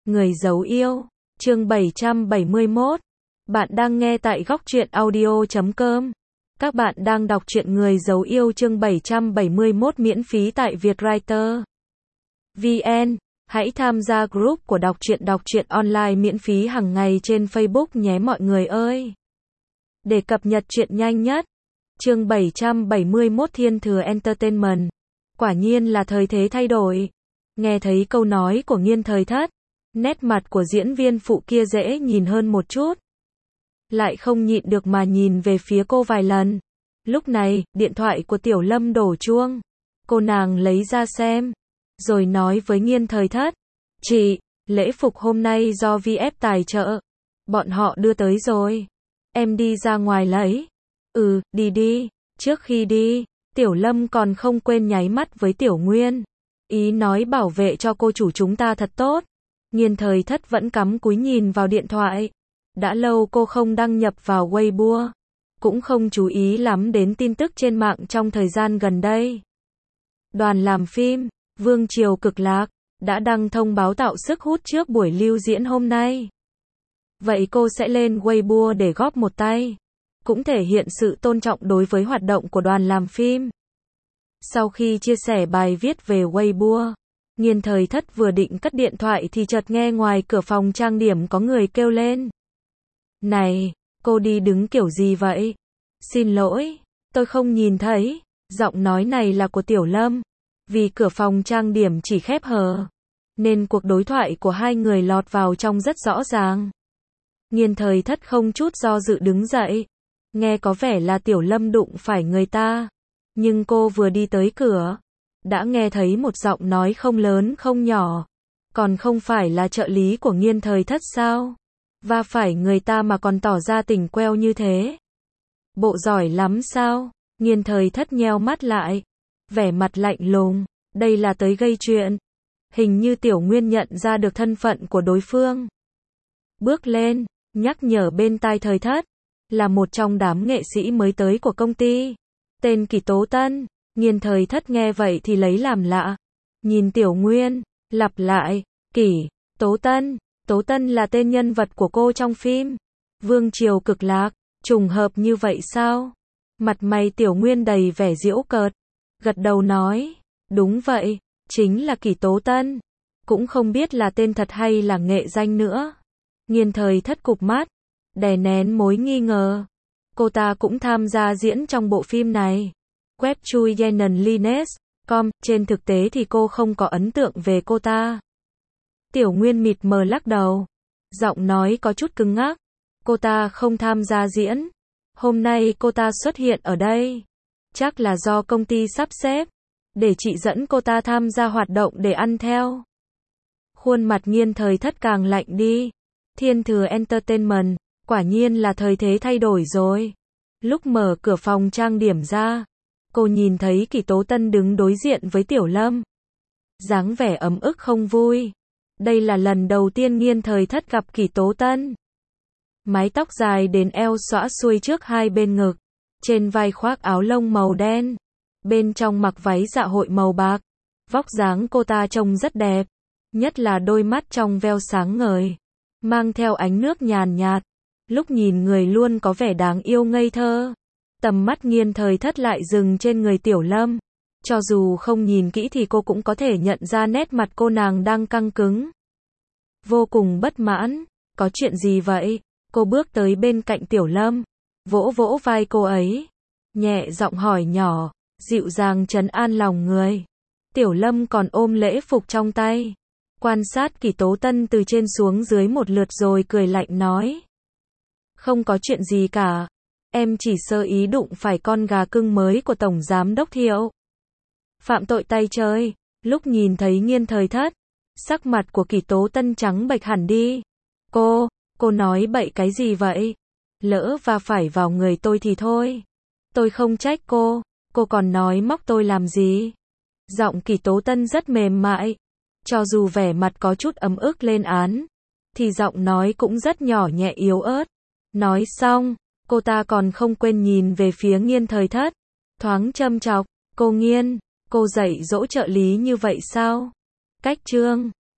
Người giấu yêu, chương 771. Bạn đang nghe tại Góc Truyện Audio.com. Các bạn đang đọc truyện Người giấu yêu chương 771 miễn phí tại Vietwriter VN. Hãy tham gia group của đọc truyện online miễn phí hàng ngày trên Facebook nhé mọi người ơi. Để cập nhật truyện nhanh nhất. Chương 771 Thiên Thừa Entertainment. Quả nhiên là thời thế thay đổi. Nghe thấy câu nói của Nghiên Thời Thất, nét mặt của diễn viên phụ kia dễ nhìn hơn một chút. Lại không nhịn được mà nhìn về phía cô vài lần. Lúc này, điện thoại của Tiểu Lâm đổ chuông. Cô nàng lấy ra xem, rồi nói với Nghiên Thời Thất, chị, lễ phục hôm nay do VF tài trợ. Bọn họ đưa tới rồi. Em đi ra ngoài lấy. Đi. Trước khi đi, Tiểu Lâm còn không quên nháy mắt với Tiểu Nguyên. Ý nói bảo vệ cho cô chủ chúng ta thật tốt. Nghiên Thời Thất vẫn cắm cúi nhìn vào điện thoại. Đã lâu cô không đăng nhập vào Weibo. Cũng không chú ý lắm đến tin tức trên mạng trong thời gian gần đây. Đoàn làm phim, Vương Triều Cực Lạc, đã đăng thông báo tạo sức hút trước buổi lưu diễn hôm nay. Vậy cô sẽ lên Weibo để góp một tay. Cũng thể hiện sự tôn trọng đối với hoạt động của đoàn làm phim. Sau khi chia sẻ bài viết về Weibo, Nghiên Thời Thất vừa định cất điện thoại thì chợt nghe ngoài cửa phòng trang điểm có người kêu lên. Này, cô đi đứng kiểu gì vậy? Xin lỗi, tôi không nhìn thấy. Giọng nói này là của Tiểu Lâm. Vì cửa phòng trang điểm chỉ khép hờ, nên cuộc đối thoại của hai người lọt vào trong rất rõ ràng. Nghiên Thời Thất không chút do dự đứng dậy. Nghe có vẻ là Tiểu Lâm đụng phải người ta. Nhưng cô vừa đi tới cửa, đã nghe thấy một giọng nói không lớn không nhỏ. Còn không phải là trợ lý của Nghiên Thời Thất sao? Và phải người ta mà còn tỏ ra tỉnh queo như thế. Bộ giỏi lắm sao? Nghiên Thời Thất nheo mắt lại. Vẻ mặt lạnh lùng. Đây là tới gây chuyện. Hình như Tiểu Nguyên nhận ra được thân phận của đối phương. Bước lên, nhắc nhở bên tai Thời Thất. Là một trong đám nghệ sĩ mới tới của công ty. Tên Kỳ Tố Tân. Nghiên Thời Thất nghe vậy thì lấy làm lạ. Nhìn Tiểu Nguyên, lặp lại. Kỳ Tố Tân. Tố Tân là tên nhân vật của cô trong phim Vương Triều Cực Lạc. Trùng hợp như vậy sao? Mặt mày Tiểu Nguyên đầy vẻ giễu cợt. Gật đầu nói. Đúng vậy, chính là Kỳ Tố Tân. Cũng không biết là tên thật hay là nghệ danh nữa. Nghiên Thời Thất cụp mắt, đè nén mối nghi ngờ. Cô ta cũng tham gia diễn trong bộ phim này. Web chui Yenan Lines.com. Trên thực tế thì cô không có ấn tượng về cô ta. Tiểu Nguyên mịt mờ lắc đầu. Giọng nói có chút cứng ngắc. Cô ta không tham gia diễn. Hôm nay cô ta xuất hiện ở đây. Chắc là do công ty sắp xếp. Để chị dẫn cô ta tham gia hoạt động để ăn theo. Khuôn mặt Nghiên Thời Thất càng lạnh đi. Thiên Thừa Entertainment. Quả nhiên là thời thế thay đổi rồi. Lúc mở cửa phòng trang điểm ra, cô nhìn thấy Kỳ Tố Tân đứng đối diện với Tiểu Lâm. Dáng vẻ ấm ức không vui. Đây là lần đầu tiên Nghiên Thời Thất gặp Kỳ Tố Tân. Mái tóc dài đến eo xõa xuôi trước hai bên ngực. Trên vai khoác áo lông màu đen. Bên trong mặc váy dạ hội màu bạc. Vóc dáng cô ta trông rất đẹp. Nhất là đôi mắt trong veo sáng ngời. Mang theo ánh nước nhàn nhạt. Lúc nhìn người luôn có vẻ đáng yêu ngây thơ. Tầm mắt Nghiên Thời Thất lại dừng trên người Tiểu Lâm. Cho dù không nhìn kỹ thì cô cũng có thể nhận ra nét mặt cô nàng đang căng cứng. Vô cùng bất mãn. Có chuyện gì vậy? Cô bước tới bên cạnh Tiểu Lâm. Vỗ vỗ vai cô ấy. Nhẹ giọng hỏi nhỏ. Dịu dàng trấn an lòng người. Tiểu Lâm còn ôm lễ phục trong tay. Quan sát Kỳ Tố Tân từ trên xuống dưới một lượt rồi cười lạnh nói. Không có chuyện gì cả. Em chỉ sơ ý đụng phải con gà cưng mới của Tổng Giám Đốc Thiệu. Phạm tội tay chơi. Lúc nhìn thấy Nghiên Thời Thất, sắc mặt của Kỳ Tố Tân trắng bệch hẳn đi. Cô nói bậy cái gì vậy? Lỡ và phải vào người tôi thì thôi. Tôi không trách cô còn nói móc tôi làm gì? Giọng Kỳ Tố Tân rất mềm mại. Cho dù vẻ mặt có chút ấm ức lên án, thì giọng nói cũng rất nhỏ nhẹ yếu ớt. Nói xong, cô ta còn không quên nhìn về phía Nghiên Thời Thất. Thoáng châm chọc, cô Nghiên, cô dạy dỗ trợ lý như vậy sao? Cách chương